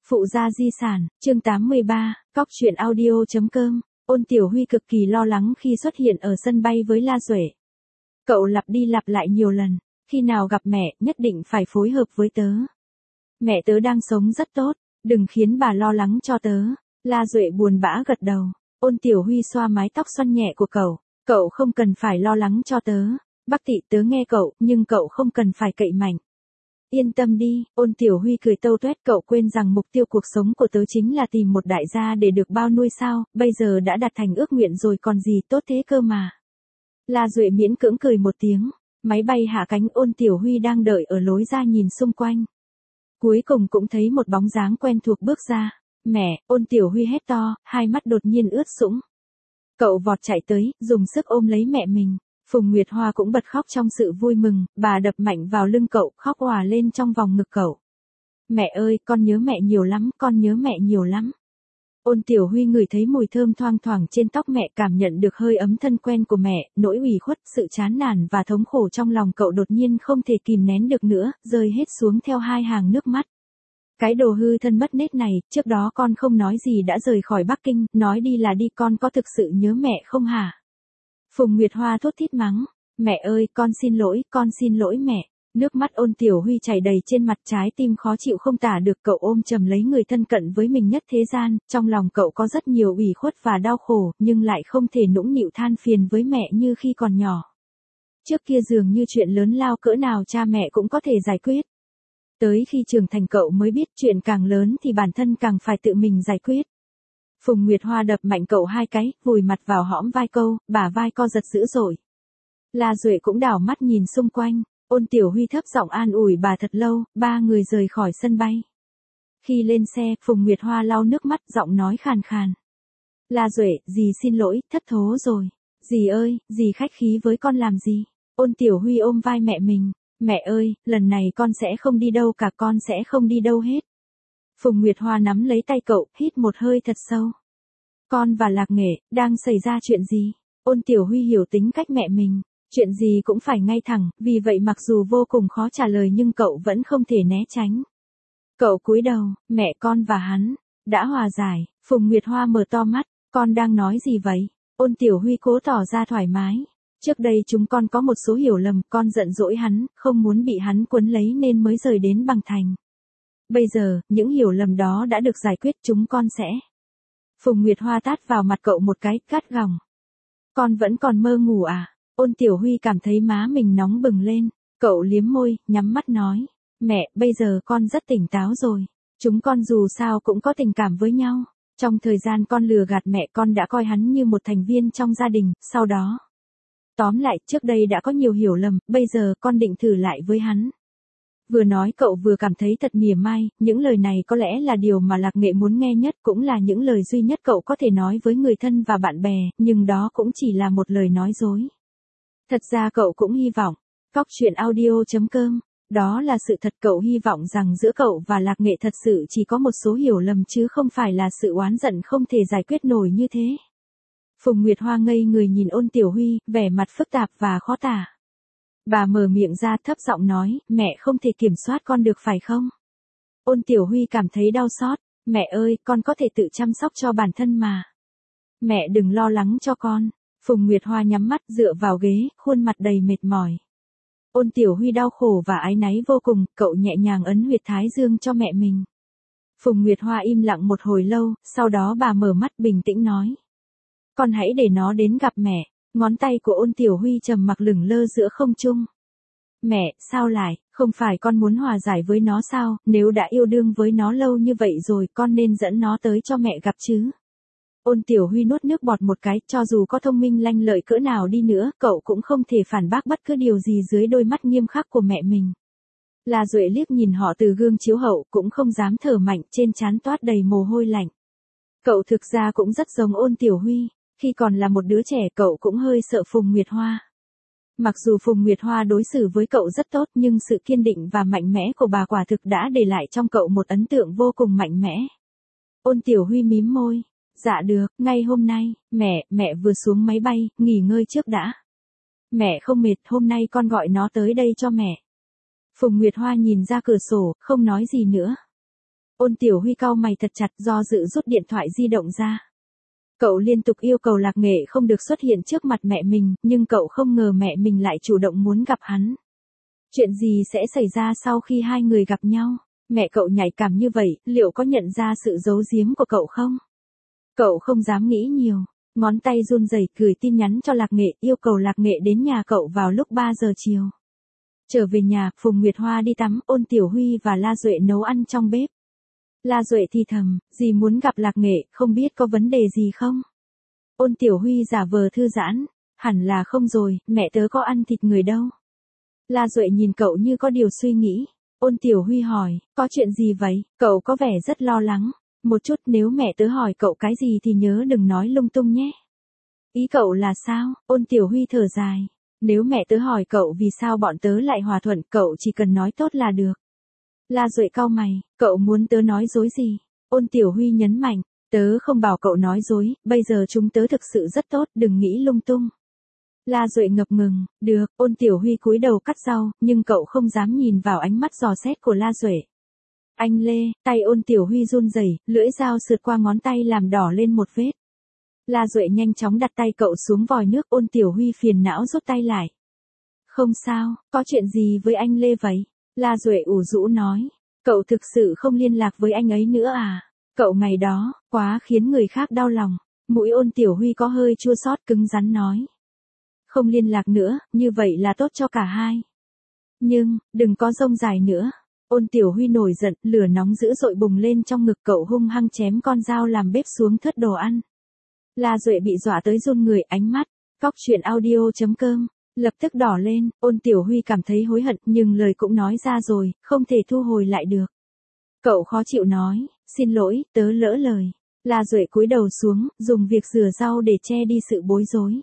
Phụ gia di sản, chương 83, Cóc truyện audio.com. Ôn Tiểu Huy cực kỳ lo lắng khi xuất hiện ở sân bay với La Duệ. Cậu lặp đi lặp lại nhiều lần, khi nào gặp mẹ, nhất định phải phối hợp với tớ. Mẹ tớ đang sống rất tốt, đừng khiến bà lo lắng cho tớ. La Duệ buồn bã gật đầu. Ôn Tiểu Huy xoa mái tóc xoăn nhẹ của cậu không cần phải lo lắng cho tớ. Bác Tị tớ nghe cậu, nhưng cậu không cần phải cậy mạnh. Yên tâm đi, Ôn Tiểu Huy cười tâu tuét, cậu quên rằng mục tiêu cuộc sống của tớ chính là tìm một đại gia để được bao nuôi sao, bây giờ đã đạt thành ước nguyện rồi còn gì tốt thế cơ mà. La Duệ miễn cưỡng cười một tiếng, máy bay hạ cánh. Ôn Tiểu Huy đang đợi ở lối ra nhìn xung quanh. Cuối cùng cũng thấy một bóng dáng quen thuộc bước ra. Mẹ, Ôn Tiểu Huy hét to, hai mắt đột nhiên ướt sũng. Cậu vọt chạy tới, dùng sức ôm lấy mẹ mình. Phùng Nguyệt Hoa cũng bật khóc trong sự vui mừng, bà đập mạnh vào lưng cậu, khóc òa lên trong vòng ngực cậu. Mẹ ơi, con nhớ mẹ nhiều lắm, con nhớ mẹ nhiều lắm. Ôn Tiểu Huy ngửi thấy mùi thơm thoang thoảng trên tóc mẹ, cảm nhận được hơi ấm thân quen của mẹ, nỗi ủy khuất, sự chán nản và thống khổ trong lòng cậu đột nhiên không thể kìm nén được nữa, rơi hết xuống theo hai hàng nước mắt. Cái đồ hư thân mất nết này, trước đó con không nói gì đã rời khỏi Bắc Kinh, nói đi là đi, con có thực sự nhớ mẹ không hả? Phùng Nguyệt Hoa thốt thít mắng, mẹ ơi, con xin lỗi mẹ. Nước mắt Ôn Tiểu Huy chảy đầy trên mặt, trái tim khó chịu không tả được, cậu ôm chầm lấy người thân cận với mình nhất thế gian, trong lòng cậu có rất nhiều ủy khuất và đau khổ, nhưng lại không thể nũng nịu than phiền với mẹ như khi còn nhỏ. Trước kia dường như chuyện lớn lao cỡ nào cha mẹ cũng có thể giải quyết. Tới khi trưởng thành cậu mới biết chuyện càng lớn thì bản thân càng phải tự mình giải quyết. Phùng Nguyệt Hoa đập mạnh cậu hai cái, vùi mặt vào hõm vai câu, bả vai co giật dữ dội. La Duệ cũng đảo mắt nhìn xung quanh. Ôn Tiểu Huy thấp giọng an ủi bà thật lâu, ba người rời khỏi sân bay. Khi lên xe, Phùng Nguyệt Hoa lau nước mắt, giọng nói khàn khàn. La Duệ, dì xin lỗi, thất thố rồi. Dì ơi, dì khách khí với con làm gì? Ôn Tiểu Huy ôm vai mẹ mình. Mẹ ơi, lần này con sẽ không đi đâu cả, con sẽ không đi đâu hết. Phùng Nguyệt Hoa nắm lấy tay cậu, hít một hơi thật sâu. Con và Lạc Nghệ, đang xảy ra chuyện gì? Ôn Tiểu Huy hiểu tính cách mẹ mình. Chuyện gì cũng phải ngay thẳng, vì vậy mặc dù vô cùng khó trả lời nhưng cậu vẫn không thể né tránh. Cậu cúi đầu, mẹ con và hắn đã hòa giải. Phùng Nguyệt Hoa mở to mắt, con đang nói gì vậy? Ôn Tiểu Huy cố tỏ ra thoải mái. Trước đây chúng con có một số hiểu lầm, con giận dỗi hắn, không muốn bị hắn quấn lấy nên mới rời đến Bằng Thành. Bây giờ, những hiểu lầm đó đã được giải quyết, chúng con sẽ. Phùng Nguyệt Hoa tát vào mặt cậu một cái, gắt gỏng. Con vẫn còn mơ ngủ à? Ôn Tiểu Huy cảm thấy má mình nóng bừng lên, cậu liếm môi, nhắm mắt nói. Mẹ, bây giờ con rất tỉnh táo rồi. Chúng con dù sao cũng có tình cảm với nhau. Trong thời gian con lừa gạt mẹ, con đã coi hắn như một thành viên trong gia đình, sau đó. Tóm lại, trước đây đã có nhiều hiểu lầm, bây giờ con định thử lại với hắn. Vừa nói cậu vừa cảm thấy thật mỉa mai, những lời này có lẽ là điều mà Lạc Nghệ muốn nghe nhất, cũng là những lời duy nhất cậu có thể nói với người thân và bạn bè, nhưng đó cũng chỉ là một lời nói dối. Thật ra cậu cũng hy vọng, Cóc truyện audio.com, đó là sự thật, cậu hy vọng rằng giữa cậu và Lạc Nghệ thật sự chỉ có một số hiểu lầm chứ không phải là sự oán giận không thể giải quyết nổi như thế. Phùng Nguyệt Hoa ngây người nhìn Ôn Tiểu Huy, vẻ mặt phức tạp và khó tả. Bà mở miệng ra thấp giọng nói, mẹ không thể kiểm soát con được phải không? Ôn Tiểu Huy cảm thấy đau xót, mẹ ơi, con có thể tự chăm sóc cho bản thân mà. Mẹ đừng lo lắng cho con. Phùng Nguyệt Hoa nhắm mắt dựa vào ghế, khuôn mặt đầy mệt mỏi. Ôn Tiểu Huy đau khổ và áy náy vô cùng, cậu nhẹ nhàng ấn huyệt thái dương cho mẹ mình. Phùng Nguyệt Hoa im lặng một hồi lâu, sau đó bà mở mắt bình tĩnh nói. Con hãy để nó đến gặp mẹ. Ngón tay của Ôn Tiểu Huy trầm mặc lửng lơ giữa không trung. Mẹ, sao lại, không phải con muốn hòa giải với nó sao, nếu đã yêu đương với nó lâu như vậy rồi con nên dẫn nó tới cho mẹ gặp chứ. Ôn Tiểu Huy nuốt nước bọt một cái, cho dù có thông minh lanh lợi cỡ nào đi nữa, cậu cũng không thể phản bác bất cứ điều gì dưới đôi mắt nghiêm khắc của mẹ mình. La Duệ liếc nhìn họ từ gương chiếu hậu, cũng không dám thở mạnh, trên trán toát đầy mồ hôi lạnh. Cậu thực ra cũng rất giống Ôn Tiểu Huy. Khi còn là một đứa trẻ cậu cũng hơi sợ Phùng Nguyệt Hoa. Mặc dù Phùng Nguyệt Hoa đối xử với cậu rất tốt nhưng sự kiên định và mạnh mẽ của bà quả thực đã để lại trong cậu một ấn tượng vô cùng mạnh mẽ. Ôn Tiểu Huy mím môi. Dạ được, ngay hôm nay, mẹ vừa xuống máy bay, nghỉ ngơi trước đã. Mẹ không mệt, hôm nay con gọi nó tới đây cho mẹ. Phùng Nguyệt Hoa nhìn ra cửa sổ, không nói gì nữa. Ôn Tiểu Huy cau mày thật chặt, do dự rút điện thoại di động ra. Cậu liên tục yêu cầu Lạc Nghệ không được xuất hiện trước mặt mẹ mình, nhưng cậu không ngờ mẹ mình lại chủ động muốn gặp hắn. Chuyện gì sẽ xảy ra sau khi hai người gặp nhau? Mẹ cậu nhạy cảm như vậy, liệu có nhận ra sự giấu giếm của cậu không? Cậu không dám nghĩ nhiều, ngón tay run rẩy gửi tin nhắn cho Lạc Nghệ, yêu cầu Lạc Nghệ đến nhà cậu vào lúc 3 giờ chiều. Trở về nhà, Phùng Nguyệt Hoa đi tắm, Ôn Tiểu Huy và La Duệ nấu ăn trong bếp. La Duệ thì thầm, dì muốn gặp Lạc Nghệ, không biết có vấn đề gì không? Ôn Tiểu Huy giả vờ thư giãn, hẳn là không rồi, mẹ tớ có ăn thịt người đâu. La Duệ nhìn cậu như có điều suy nghĩ. Ôn Tiểu Huy hỏi, có chuyện gì vậy? Cậu có vẻ rất lo lắng. Một chút, nếu mẹ tớ hỏi cậu cái gì thì nhớ đừng nói lung tung nhé. Ý cậu là sao? Ôn Tiểu Huy thở dài. Nếu mẹ tớ hỏi cậu vì sao bọn tớ lại hòa thuận, cậu chỉ cần nói tốt là được. La Duệ cau mày, cậu muốn tớ nói dối gì? Ôn Tiểu Huy nhấn mạnh, tớ không bảo cậu nói dối, bây giờ chúng tớ thực sự rất tốt, đừng nghĩ lung tung. La Duệ ngập ngừng, được, Ôn Tiểu Huy cúi đầu cắt rau, nhưng cậu không dám nhìn vào ánh mắt dò xét của La Duệ. Anh Lê, tay Ôn Tiểu Huy run rẩy, lưỡi dao sượt qua ngón tay làm đỏ lên một vết. La Duệ nhanh chóng đặt tay cậu xuống vòi nước, Ôn Tiểu Huy phiền não rút tay lại. Không sao, có chuyện gì với anh Lê vậy? La Duệ ủ rũ nói, cậu thực sự không liên lạc với anh ấy nữa à? Cậu ngày đó, quá khiến người khác đau lòng. Mũi Ôn Tiểu Huy có hơi chua xót, cứng rắn nói. Không liên lạc nữa, như vậy là tốt cho cả hai. Nhưng, đừng có rông dài nữa. Ôn Tiểu Huy nổi giận, lửa nóng dữ dội bùng lên trong ngực cậu, hung hăng chém con dao làm bếp xuống thớt đồ ăn. La Duệ bị dọa tới run người, ánh mắt, cóc truyện audio.com, lập tức đỏ lên. Ôn Tiểu Huy cảm thấy hối hận, nhưng lời cũng nói ra rồi, không thể thu hồi lại được. Cậu khó chịu nói, xin lỗi, tớ lỡ lời. La Duệ cúi đầu xuống, dùng việc rửa rau để che đi sự bối rối.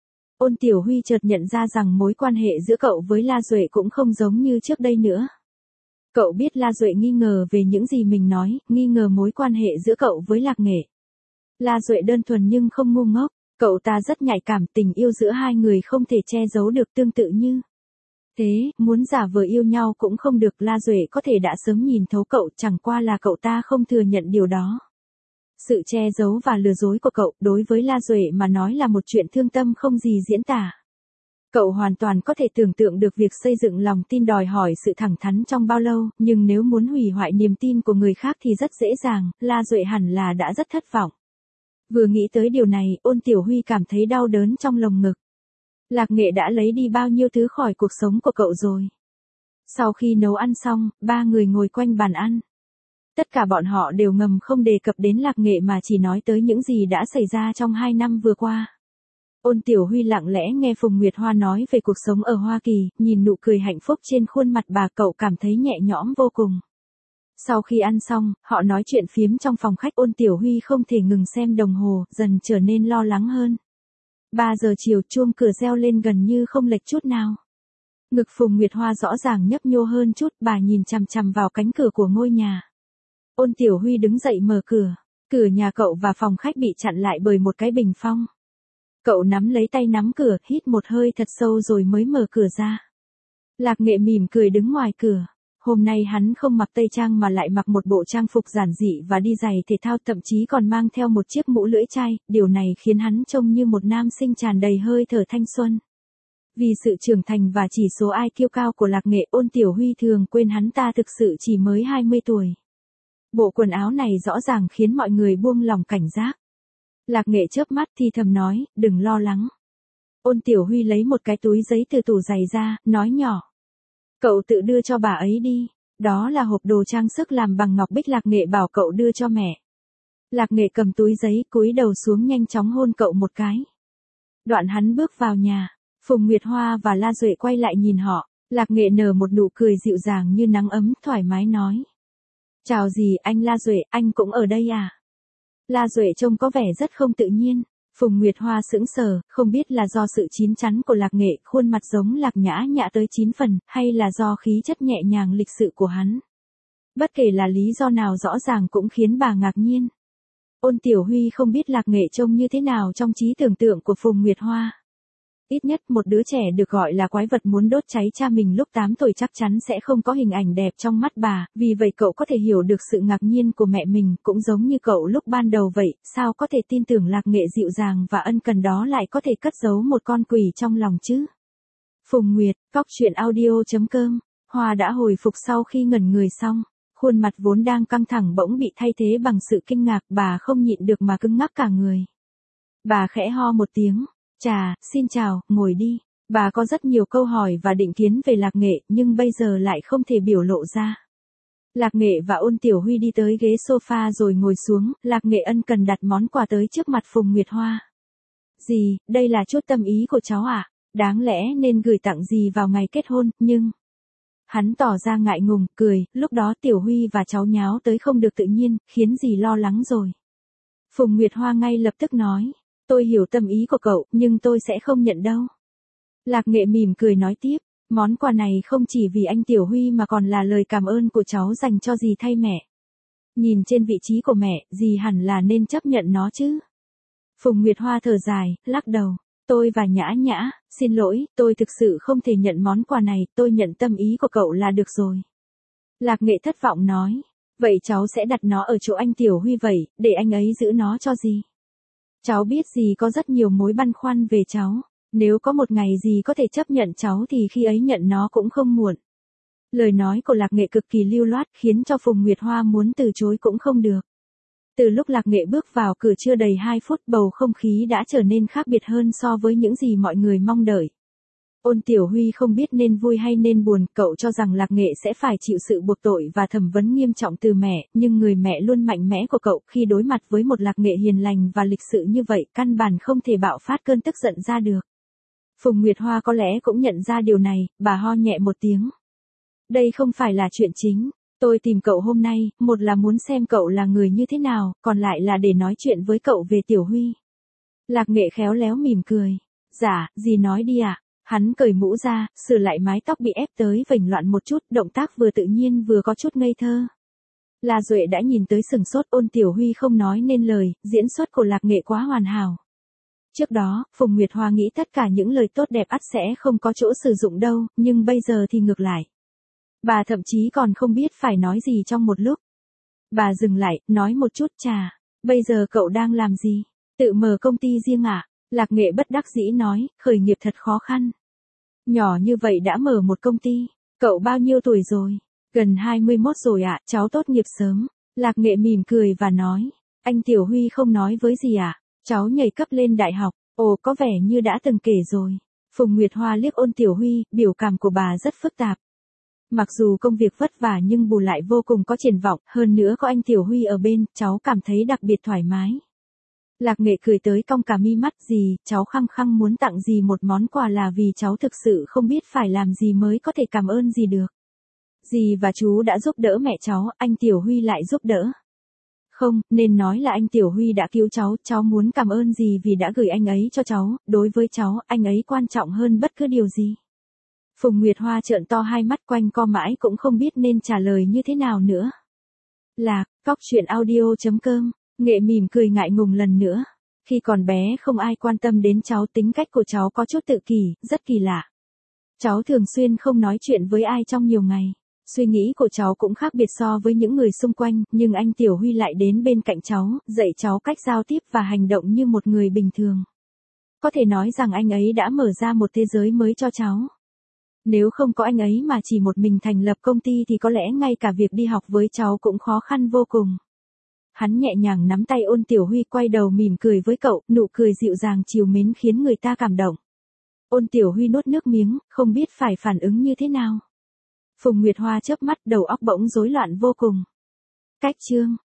Ôn Tiểu Huy chợt nhận ra rằng mối quan hệ giữa cậu với La Duệ cũng không giống như trước đây nữa. Cậu biết La Duệ nghi ngờ về những gì mình nói, nghi ngờ mối quan hệ giữa cậu với Lạc Nghệ. La Duệ đơn thuần nhưng không ngu ngốc, cậu ta rất nhạy cảm, tình yêu giữa hai người không thể che giấu được, tương tự như thế, muốn giả vờ yêu nhau cũng không được. La Duệ có thể đã sớm nhìn thấu cậu, chẳng qua là cậu ta không thừa nhận điều đó. Sự che giấu và lừa dối của cậu, đối với La Duệ mà nói là một chuyện thương tâm không gì diễn tả. Cậu hoàn toàn có thể tưởng tượng được việc xây dựng lòng tin đòi hỏi sự thẳng thắn trong bao lâu, nhưng nếu muốn hủy hoại niềm tin của người khác thì rất dễ dàng, La Duệ hẳn là đã rất thất vọng. Vừa nghĩ tới điều này, Ôn Tiểu Huy cảm thấy đau đớn trong lồng ngực. Lạc Nghệ đã lấy đi bao nhiêu thứ khỏi cuộc sống của cậu rồi. Sau khi nấu ăn xong, ba người ngồi quanh bàn ăn. Tất cả bọn họ đều ngầm không đề cập đến Lạc Nghệ mà chỉ nói tới những gì đã xảy ra trong 2 năm vừa qua. Ôn Tiểu Huy lặng lẽ nghe Phùng Nguyệt Hoa nói về cuộc sống ở Hoa Kỳ, nhìn nụ cười hạnh phúc trên khuôn mặt bà, cậu cảm thấy nhẹ nhõm vô cùng. Sau khi ăn xong, họ nói chuyện phiếm trong phòng khách. Ôn Tiểu Huy không thể ngừng xem đồng hồ, dần trở nên lo lắng hơn. 3 giờ chiều, chuông cửa reo lên gần như không lệch chút nào. Ngực Phùng Nguyệt Hoa rõ ràng nhấp nhô hơn chút, bà nhìn chằm chằm vào cánh cửa của ngôi nhà. Ôn Tiểu Huy đứng dậy mở cửa. Cửa nhà cậu và phòng khách bị chặn lại bởi một cái bình phong. Cậu nắm lấy tay nắm cửa, hít một hơi thật sâu rồi mới mở cửa ra. Lạc Nghệ mỉm cười đứng ngoài cửa. Hôm nay hắn không mặc tây trang mà lại mặc một bộ trang phục giản dị và đi giày thể thao, thậm chí còn mang theo một chiếc mũ lưỡi chai, điều này khiến hắn trông như một nam sinh tràn đầy hơi thở thanh xuân. Vì sự trưởng thành và chỉ số IQ cao của Lạc Nghệ, Ôn Tiểu Huy thường quên hắn ta thực sự chỉ mới 20 tuổi. Bộ quần áo này rõ ràng khiến mọi người buông lòng cảnh giác. Lạc Nghệ chớp mắt thì thầm nói, đừng lo lắng. Ôn Tiểu Huy lấy một cái túi giấy từ tủ giày ra, nói nhỏ. Cậu tự đưa cho bà ấy đi, đó là hộp đồ trang sức làm bằng ngọc bích Lạc Nghệ bảo cậu đưa cho mẹ. Lạc Nghệ cầm túi giấy, cúi đầu xuống nhanh chóng hôn cậu một cái. Đoạn hắn bước vào nhà, Phùng Nguyệt Hoa và La Duệ quay lại nhìn họ, Lạc Nghệ nở một nụ cười dịu dàng như nắng ấm, thoải mái nói. Chào dì, anh La Duệ, anh cũng ở đây à? La Duệ trông có vẻ rất không tự nhiên. Phùng Nguyệt Hoa sững sờ, không biết là do sự chín chắn của Lạc Nghệ, khuôn mặt giống Lạc Nhã Nhã tới 9 phần, hay là do khí chất nhẹ nhàng lịch sự của hắn. Bất kể là lý do nào rõ ràng cũng khiến bà ngạc nhiên. Ôn Tiểu Huy không biết Lạc Nghệ trông như thế nào trong trí tưởng tượng của Phùng Nguyệt Hoa. Ít nhất một đứa trẻ được gọi là quái vật muốn đốt cháy cha mình lúc 8 tuổi chắc chắn sẽ không có hình ảnh đẹp trong mắt bà, vì vậy cậu có thể hiểu được sự ngạc nhiên của mẹ mình, cũng giống như cậu lúc ban đầu vậy, sao có thể tin tưởng Lạc Nghệ dịu dàng và ân cần đó lại có thể cất giấu một con quỷ trong lòng chứ. Phùng Nguyệt, Cóc Truyện Audio.com. Hoa đã hồi phục sau khi ngẩn người xong, khuôn mặt vốn đang căng thẳng bỗng bị thay thế bằng sự kinh ngạc, bà không nhịn được mà cứng ngắc cả người. Bà khẽ ho một tiếng, "Chà, xin chào, ngồi đi." Bà có rất nhiều câu hỏi và định kiến về Lạc Nghệ, nhưng bây giờ lại không thể biểu lộ ra. Lạc Nghệ và Ôn Tiểu Huy đi tới ghế sofa rồi ngồi xuống, Lạc Nghệ ân cần đặt món quà tới trước mặt Phùng Nguyệt Hoa. "Dì, đây là chút tâm ý của cháu ạ, đáng lẽ nên gửi tặng dì vào ngày kết hôn, nhưng..." Hắn tỏ ra ngại ngùng, cười, lúc đó Tiểu Huy và cháu nháo tới không được tự nhiên, khiến dì lo lắng rồi. Phùng Nguyệt Hoa ngay lập tức nói, "Tôi hiểu tâm ý của cậu, nhưng tôi sẽ không nhận đâu." Lạc Nghệ mỉm cười nói tiếp, "Món quà này không chỉ vì anh Tiểu Huy mà còn là lời cảm ơn của cháu dành cho dì thay mẹ. Nhìn trên vị trí của mẹ, dì hẳn là nên chấp nhận nó chứ." Phùng Nguyệt Hoa thở dài, lắc đầu. "Tôi và Nhã Nhã, xin lỗi, tôi thực sự không thể nhận món quà này, tôi nhận tâm ý của cậu là được rồi." Lạc Nghệ thất vọng nói, "Vậy cháu sẽ đặt nó ở chỗ anh Tiểu Huy vậy, để anh ấy giữ nó cho dì. Cháu biết dì có rất nhiều mối băn khoăn về cháu, nếu có một ngày dì có thể chấp nhận cháu thì khi ấy nhận nó cũng không muộn." Lời nói của Lạc Nghệ cực kỳ lưu loát khiến cho Phùng Nguyệt Hoa muốn từ chối cũng không được. Từ lúc Lạc Nghệ bước vào cửa chưa đầy 2 phút, bầu không khí đã trở nên khác biệt hơn so với những gì mọi người mong đợi. Ôn Tiểu Huy không biết nên vui hay nên buồn, cậu cho rằng Lạc Nghệ sẽ phải chịu sự buộc tội và thẩm vấn nghiêm trọng từ mẹ, nhưng người mẹ luôn mạnh mẽ của cậu khi đối mặt với một Lạc Nghệ hiền lành và lịch sự như vậy, căn bản không thể bạo phát cơn tức giận ra được. Phùng Nguyệt Hoa có lẽ cũng nhận ra điều này, bà ho nhẹ một tiếng. "Đây không phải là chuyện chính. Tôi tìm cậu hôm nay, một là muốn xem cậu là người như thế nào, còn lại là để nói chuyện với cậu về Tiểu Huy." Lạc Nghệ khéo léo mỉm cười. "Dạ, dì nói đi ạ." Hắn cởi mũ ra, sửa lại mái tóc bị ép tới vểnh loạn một chút, động tác vừa tự nhiên vừa có chút ngây thơ. La Duệ đã nhìn tới sừng sốt, Ôn Tiểu Huy không nói nên lời, diễn xuất của Lạc Nghệ quá hoàn hảo. Trước đó, Phùng Nguyệt Hoa nghĩ tất cả những lời tốt đẹp ắt sẽ không có chỗ sử dụng đâu, nhưng bây giờ thì ngược lại. Bà thậm chí còn không biết phải nói gì trong một lúc. Bà dừng lại, nói một chút, "Chà, bây giờ cậu đang làm gì? Tự mở công ty riêng à?" Lạc Nghệ bất đắc dĩ nói, "Khởi nghiệp thật khó khăn. Nhỏ như vậy đã mở một công ty. Cậu bao nhiêu tuổi rồi?" "Gần 21 rồi ạ, cháu tốt nghiệp sớm." Lạc Nghệ mỉm cười và nói, "Anh Tiểu Huy không nói với gì à? Cháu nhảy cấp lên đại học." "Ồ, có vẻ như đã từng kể rồi." Phùng Nguyệt Hoa liếc Ôn Tiểu Huy, biểu cảm của bà rất phức tạp. Mặc dù công việc vất vả nhưng bù lại vô cùng có triển vọng, hơn nữa có anh Tiểu Huy ở bên, cháu cảm thấy đặc biệt thoải mái. Lạc Nghệ cười tới cong cả mi mắt, "Dì, cháu khăng khăng muốn tặng dì một món quà là vì cháu thực sự không biết phải làm gì mới có thể cảm ơn dì được. Dì và chú đã giúp đỡ mẹ cháu, anh Tiểu Huy lại giúp đỡ. Không, nên nói là anh Tiểu Huy đã cứu cháu muốn cảm ơn dì vì đã gửi anh ấy cho cháu, đối với cháu, anh ấy quan trọng hơn bất cứ điều gì." Phùng Nguyệt Hoa trợn to hai mắt quanh co mãi cũng không biết nên trả lời như thế nào nữa. Lạc, Cóc Truyện Audio.com. Nghệ mỉm cười ngại ngùng lần nữa. Khi còn bé không ai quan tâm đến cháu, tính cách của cháu có chút tự kỷ, rất kỳ lạ. Cháu thường xuyên không nói chuyện với ai trong nhiều ngày. Suy nghĩ của cháu cũng khác biệt so với những người xung quanh, nhưng anh Tiểu Huy lại đến bên cạnh cháu, dạy cháu cách giao tiếp và hành động như một người bình thường. Có thể nói rằng anh ấy đã mở ra một thế giới mới cho cháu. Nếu không có anh ấy mà chỉ một mình thành lập công ty thì có lẽ ngay cả việc đi học với cháu cũng khó khăn vô cùng. Hắn nhẹ nhàng nắm tay Ôn Tiểu Huy, quay đầu mỉm cười với cậu, nụ cười dịu dàng trìu mến khiến người ta cảm động. Ôn Tiểu Huy nuốt nước miếng, không biết phải phản ứng như thế nào. Phùng Nguyệt Hoa chớp mắt, đầu óc bỗng rối loạn vô cùng. Cách chương